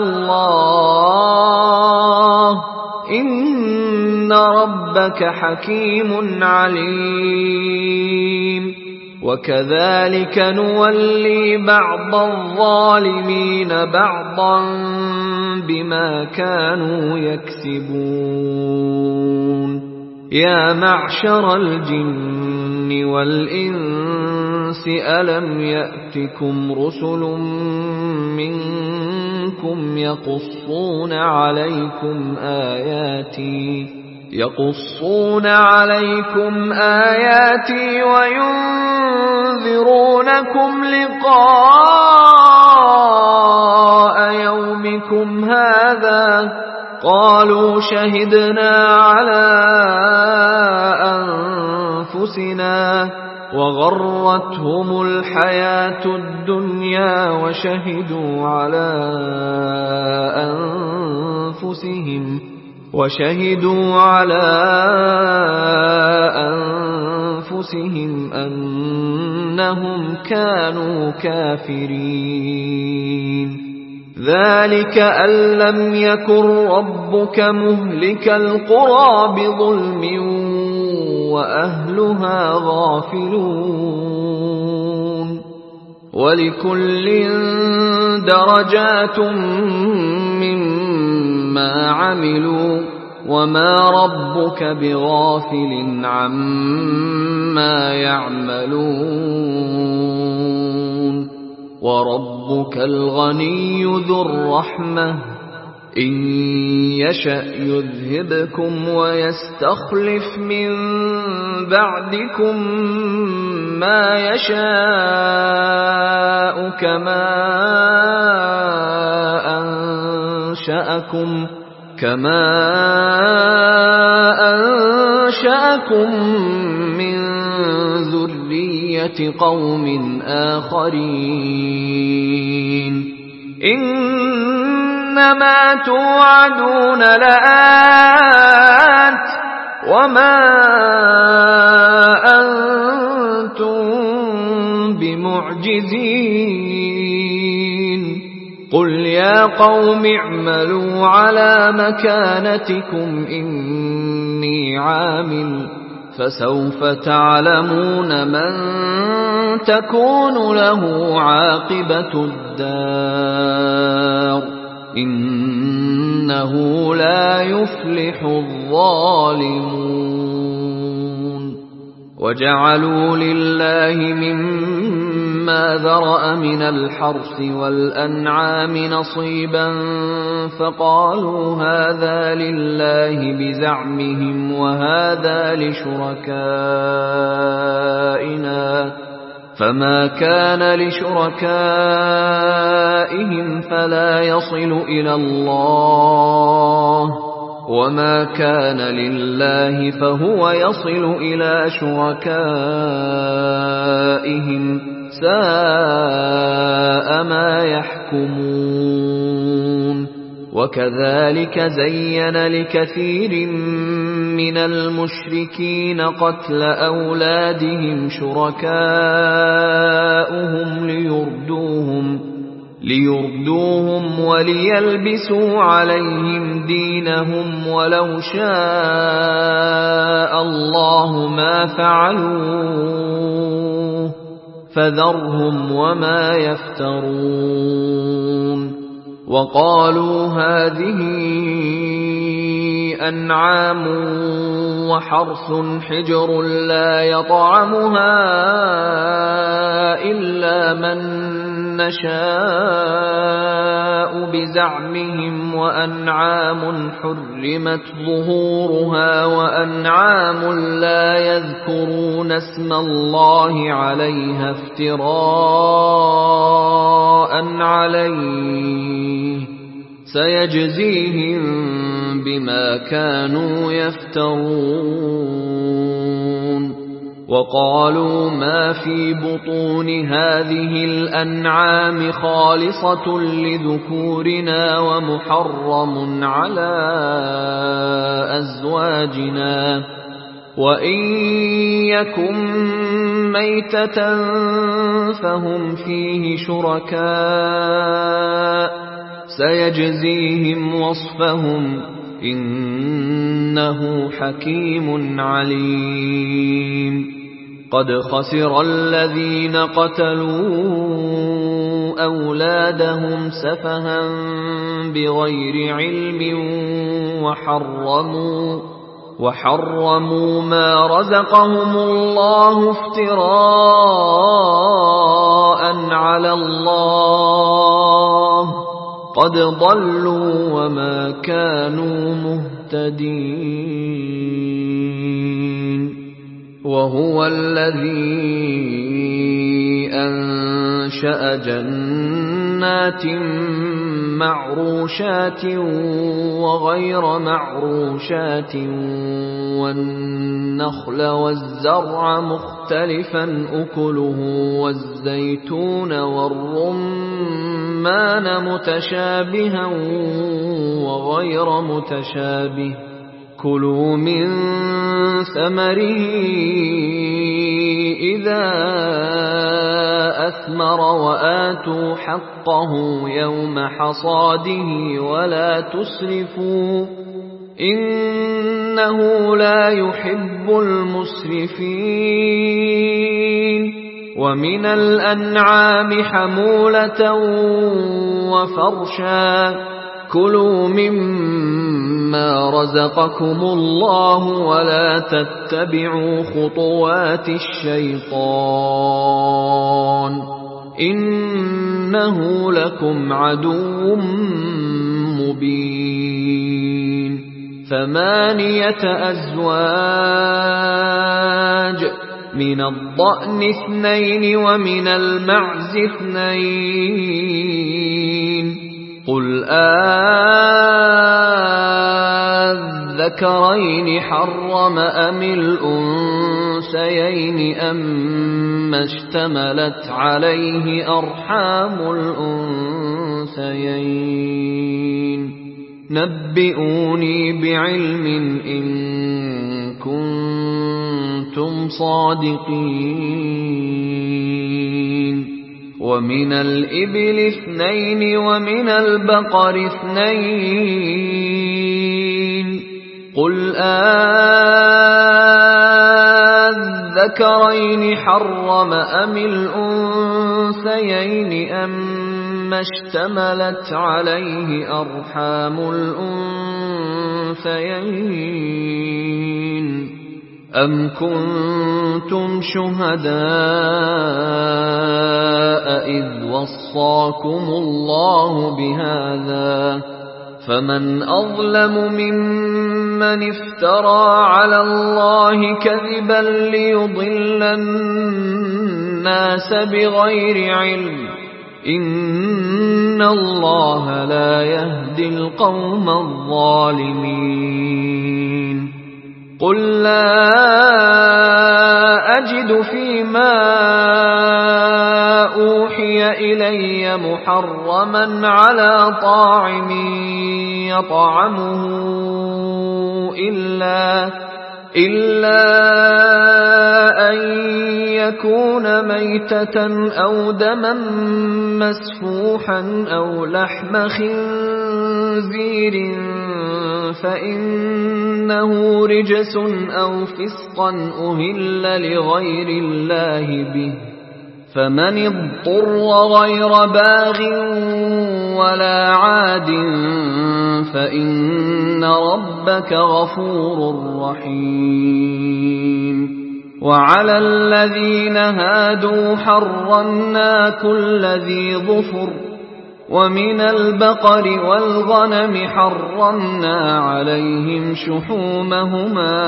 الله إن ربك حكيم عليم وكذلك نولي بعض الظالمين بعضا بما كانوا يكسبون يا معشر الجن والإنس ألم يأتكم رسل منكم يقصون عليكم آياتي يقصون عليكم آياتي وينذرونكم لقاء يومكم هذا قالوا شهدنا على أنفسنا وغرتهم الحياة الدنيا وشهدوا على أنفسهم وشهدوا على أنفسهم أنهم كانوا كافرين ذلك أن لم يكن ربك مهلك القرى بظلم وأهلها غافلون وَلِكُلٍّ دَرَجَاتٌ مِّمَّا عَمِلُوا وَمَا رَبُّكَ بِغَافِلٍ عَمَّا يَعْمَلُونَ وَرَبُّكَ الْغَنِيُّ ذُو الرَّحْمَةِ إِن يَشَأْ يُذْهِبْكُمْ وَيَسْتَخْلِفْ مِن بَعْدِكُم مَّا يَشَاءُ كَمَا أَنشَأَكُم كَمَا أَنشَأَكُم مِّن ذُرِّيَّةِ قَوْمٍ آخَرِينَ إِنَّمَا تُوعَدُونَ لَآتٍ وَمَا أَنتُم بِمُعْجِزِينَ قُلْ يَا قَوْمِ اعْمَلُوا عَلَى مَكَانَتِكُمْ إِنِّي عَامِلٌ فَسَوْفَ تَعْلَمُونَ مَن تَكُونُ لَهُ عَاقِبَةُ الدَّارِ إِنَّهُ لَا يُفْلِحُ الظَّالِمُونَ وَجَعَلُوا لِلَّهِ مِمَّا ذَرَأَ مِنَ الْحَرْثِ وَالْأَنْعَامِ نَصِيبًا فَقَالُوا هَٰذَا لِلَّهِ بِزَعْمِهِمْ وَهَٰذَا لِشُرَكَائِنَا فَمَا كَانَ لِشُرَكَائِهِمْ فَلَا يَصِلُ إِلَى اللَّهِ وَمَا كَانَ لِلَّهِ فَهُوَ يَصِلُ إِلَى شُرَكَائِهِمْ سَاءَ مَا يَحْكُمُونَ وَكَذَلِكَ زَيَّنَ لِكَثِيرٍ مِّنَ الْمُشْرِكِينَ قَتْلَ أَوْلَادِهِمْ شُرَكَاؤُهُمْ لِيُرْدُوهُمْ لِيُرْدُوهُمْ وَلِيَلْبِسُوا عَلَيْهِمْ دِينَهُمْ وَلَوْ شَاءَ اللَّهُ مَا فَعَلُوهُ فَذَرْهُمْ وَمَا يَفْتَرُونَ وَقَالُوا هَٰذِهِ أَنْعَامٌ وَحَرْثٌ حِجْرٌ لَّا يَطْعَمُهَا إِلَّا مَن نَّشَاءُ بِزَعْمِهِمْ وَأَنْعَامٌ حُرِّمَتْ ظُهُورُهَا وَأَنْعَامٌ لَّا يَذْكُرُونَ اسْمَ اللَّهِ عَلَيْهَا افْتِرَاءً عَلَيْهِ سَيَجْزِيهِم بِمَا كَانُوا يَفْتَرُونَ وَقَالُوا مَا فِي بُطُونِ هَٰذِهِ الْأَنْعَامِ خَالِصَةٌ لِّذُكُورِنَا وَمُحَرَّمٌ عَلَىٰ أَزْوَاجِنَا وَإِن يَكُن مَّيْتَةً فَهُمْ فِيهِ شُرَكَاءُ سَيَجْزِيهِمْ وَصْفَهُمْ إِنَّهُ حَكِيمٌ عَلِيمٌ قَدْ خَسِرَ الَّذِينَ قَتَلُوا أَوْلَادَهُمْ سَفَهًا بِغَيْرِ عِلْمٍ وَحَرَّمُوا وَحَرَّمُوا مَا رَزَقَهُمُ اللَّهُ افْتِرَاءً عَلَى اللَّهِ قَدْ ضَلُّوا وَمَا كَانُوا مُهْتَدِينَ وَهُوَ الَّذِي أَنشَأَ جَنَّاتٍ مَّعْرُوشَاتٍ وَغَيْرَ مَعْرُوشَاتٍ وَالنَّخْلَ وَالزَّرْعَ مُخْتَلِفًا أُكُلُهُ وَالزَّيْتُونَ وَالرُّمَّانَ مُتَشَابِهًا وَغَيْرَ مُتَشَابِهٍ كُلُوا مِن ثَمَرِهِ إِذَا أَثْمَرَ وَآتُوا حَقَّهُ يَوْمَ حَصَادِهِ وَلَا تُسْرِفُوا إِنَّهُ لَا يُحِبُّ الْمُسْرِفِينَ ومن الأنعام حمولة وفرشا كلوا مما رزقكم الله ولا تتبعوا خطوات الشيطان إنه لكم عدو مبين ثمانية أزواج من الضأن اثنين ومن المعز اثنين قل أذكرين حرم أم الأنثيين أما اشتملت عليه أرحام الأنثيين نبئوني بعلم إن كنتم صادقين ومن الإبل اثنين ومن البقر اثنين قل أذكرين حرم أم الأنثيين أما اشتملت عليه أرحام الأنثيين أم كنتم شهداء إذ وصاكم الله بهذا فمن أظلم ممن افترى على الله كذبا ليضل الناس بغير علم إن الله لا يهدي القوم الظالمين قل لا أجد فيما أوحي إلي محرما على طاعم يطعمه إلا إلا أن يكون ميتة أو دما مسفوحا أو لحم خنزير فإنه رجس أو فسقا أهل لغير الله به فمن اضطر غير باغ ولا عاد فإن ربك غفور رحيم وعلى الذين هادوا حرمنا كل ذي ظفر ومن البقر والغنم حرمنا عليهم شحومهما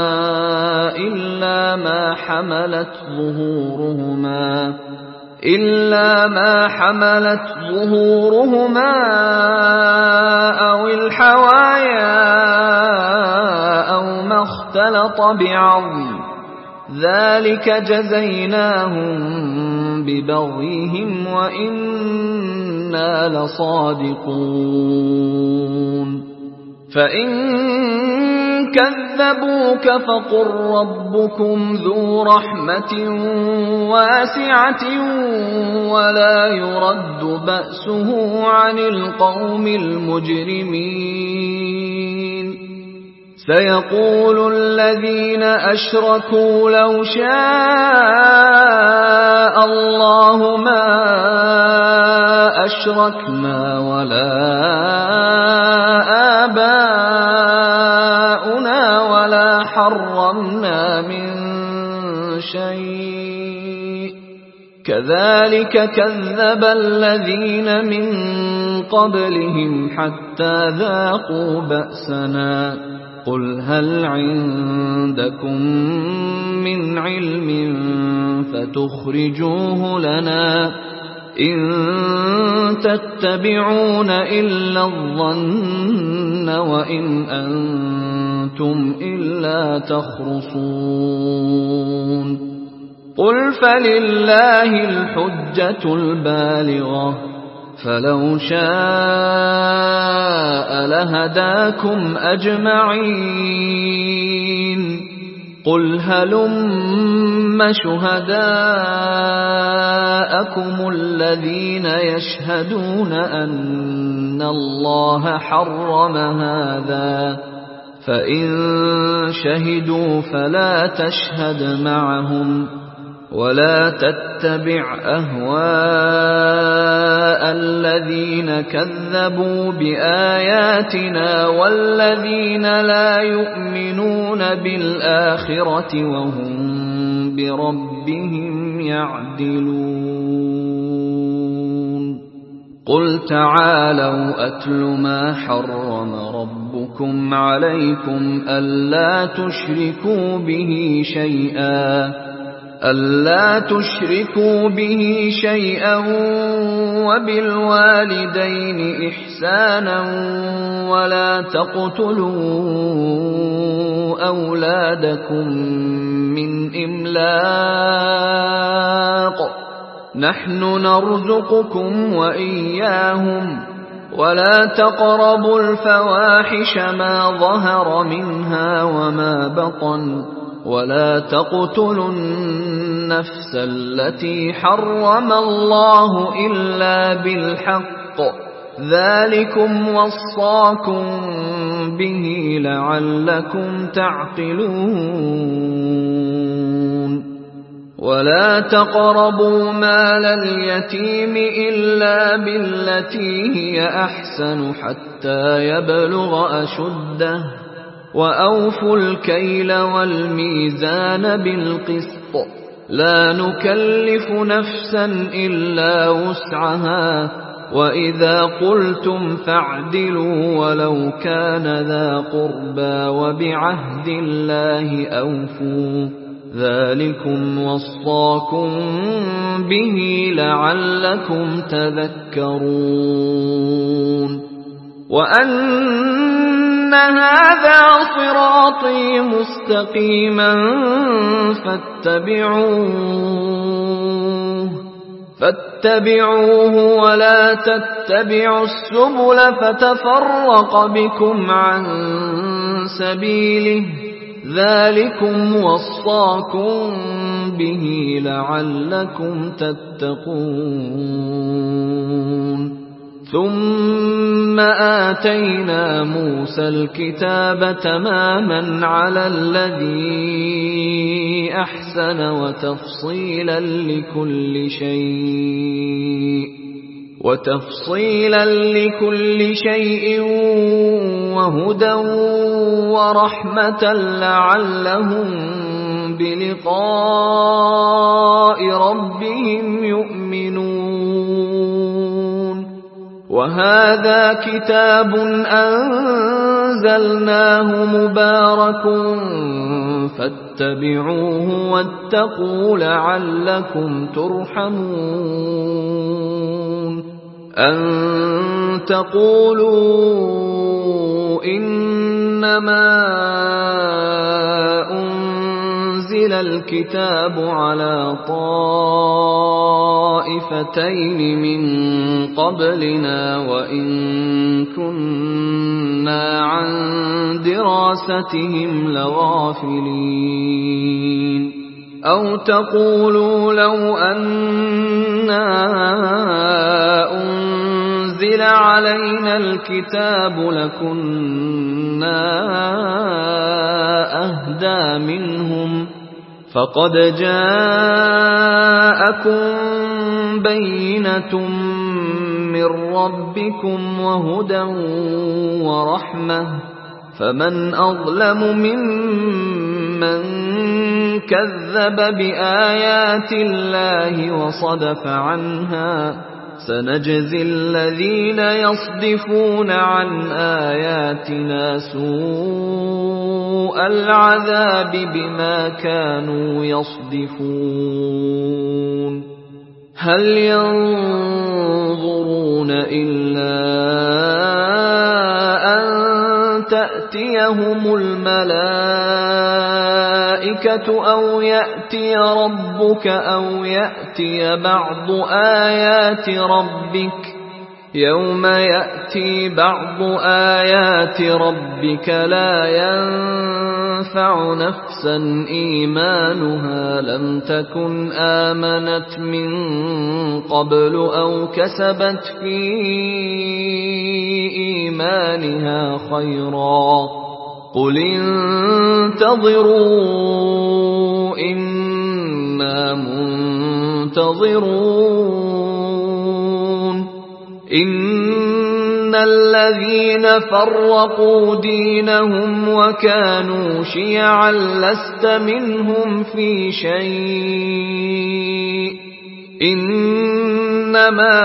إلا ما حملت ظهورهما إلا ما حملت ظهورهما أو الحوايا أو ما اختلط بعظم ذلك جزيناهم ببغيهم وإنا لصادقون فإن كذبوك فقل ربكم ذو رحمة واسعة ولا يرد بأسه عن القوم المجرمين سيقول الذين أشركوا لو شاء الله ما أشركنا ولا آباؤنا ولا حرمنا من شيء كذلك كذب الذين من قبلهم حتى ذاقوا بأسنا قل هل عندكم من علم فتخرجوه لنا إن تتبعون إلا الظن وإن أنتم إلا تخرصون قل فلله الحجة البالغة فلو شاء لهداكم أجمعين قل هلم شهداءكم الذين يشهدون أن الله حرم هذا فإن شهدوا فلا تشهد معهم ولا تتبع أهواء الذين كذبوا بآياتنا والذين لا يؤمنون بالآخرة وهم بربهم يعدلون قل تعالوا أتل ما حرم ربكم عليكم ألا تشركوا به شيئا ألا تشركوا به شيئا وبالوالدين إحسانا ولا تقتلوا أولادكم من إملاق نحن نرزقكم وإياهم ولا تقربوا الفواحش ما ظهر منها وما بطن ولا تقتلوا النفس التي حرم الله إلا بالحق ذلكم وصاكم به لعلكم تعقلون ولا تقربوا مال اليتيم إلا بالتي هي أحسن حتى يبلغ أشده وأوفوا الكيل والميزان بالقسط لا نكلف نفسا إلا وسعها وإذا قلتم فاعدلوا ولو كان ذا قربى وبعهد الله أوفوا ذلكم وصاكم به لعلكم تذكرون وأن هذا صراطي مستقيما فاتبعوه فاتبعوه ولا تتبعوا السبل فتفرق بكم عن سبيله ذلكم وصاكم به لعلكم تتقون ثم آتينا موسى الكتاب تماما على الذي أحسن وتفصيلا لكل شيء وتفصيلا لكل شيء وهدى ورحمة لعلهم بلقاء ربهم يؤمنون وهذا كتاب أنزلناه مبارك فاتبعوه واتقوا لعلكم ترحمون أن تقولوا إنما أنزل الكتاب على طائفتين من قبلنا وإن كنا عن دراستهم لغافلين أو تقولوا لو أنا أنزل علينا الكتاب لكنا أهدى منهم فقد جاءكم بينة من ربكم وهدى ورحمة فمن أظلم ممن كذب بآيات الله وصدف عنها سنجزي الذين يصدفون عن آياتنا سوء العذاب بما كانوا يصدفون هل ينظرون إلا أن تأتيهم الملائكة أو يأتي ربك أو يأتي بعض آيات ربك يوم يأتي بعض آيات ربك لا ينفع نفسا إيمانها لم تكن آمنت من قبل أو كسبت في إيمانها خيرا قل انتظروا إنا منتظرون ينتظرون إن الذين فرقوا دينهم وكانوا شيعا لست منهم في شيء إنما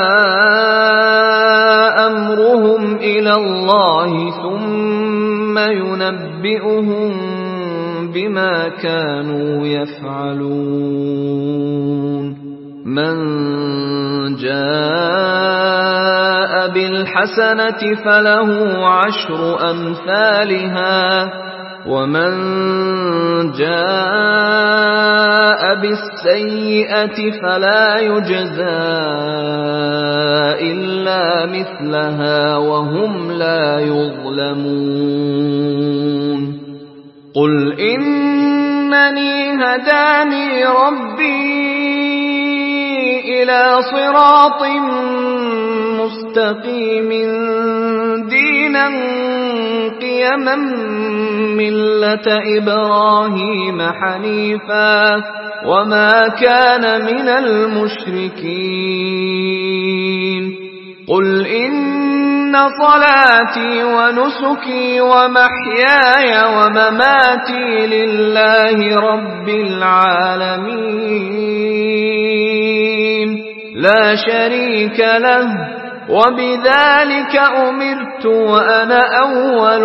أمرهم إلى الله ثم ينبئهم بما كانوا يفعلون من جاء بالحسنة فله عشر أمثالها ومن جاء بالسيئة فلا يجزى إلا مثلها وهم لا يظلمون قل إنني هداني ربي إلى صراط مستقيم دينا قيما ملة إبراهيم حنيفا وما كان من المشركين قل إن صلاتي ونسكي ومحياي ومماتي لله رب العالمين لا شريك له وبذلك أمرت وأنا أول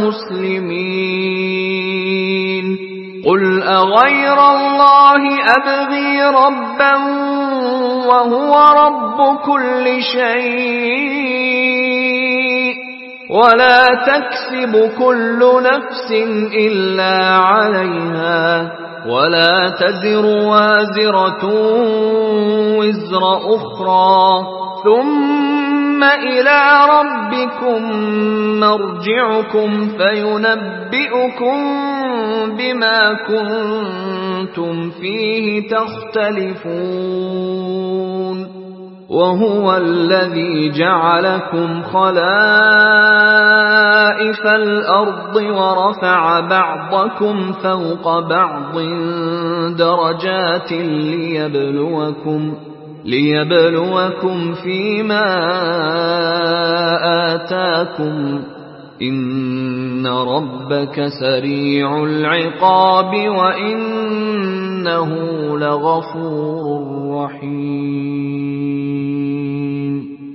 المسلمين قل أغير الله أبغي ربا وهو رب كل شيء ولا تكسب كل نفس إلا عليها ولا تزر وازرة وزر أخرى ثم إلى ربكم مرجعكم فينبئكم بما كنتم فيه تختلفون وهو الذي جعلكم خلائف الأرض ورفع بعضكم فوق بعض درجات ليبلوكم ليبلوكم فيما آتاكم إن ربك سريع العقاب وإنه لغفور رحيم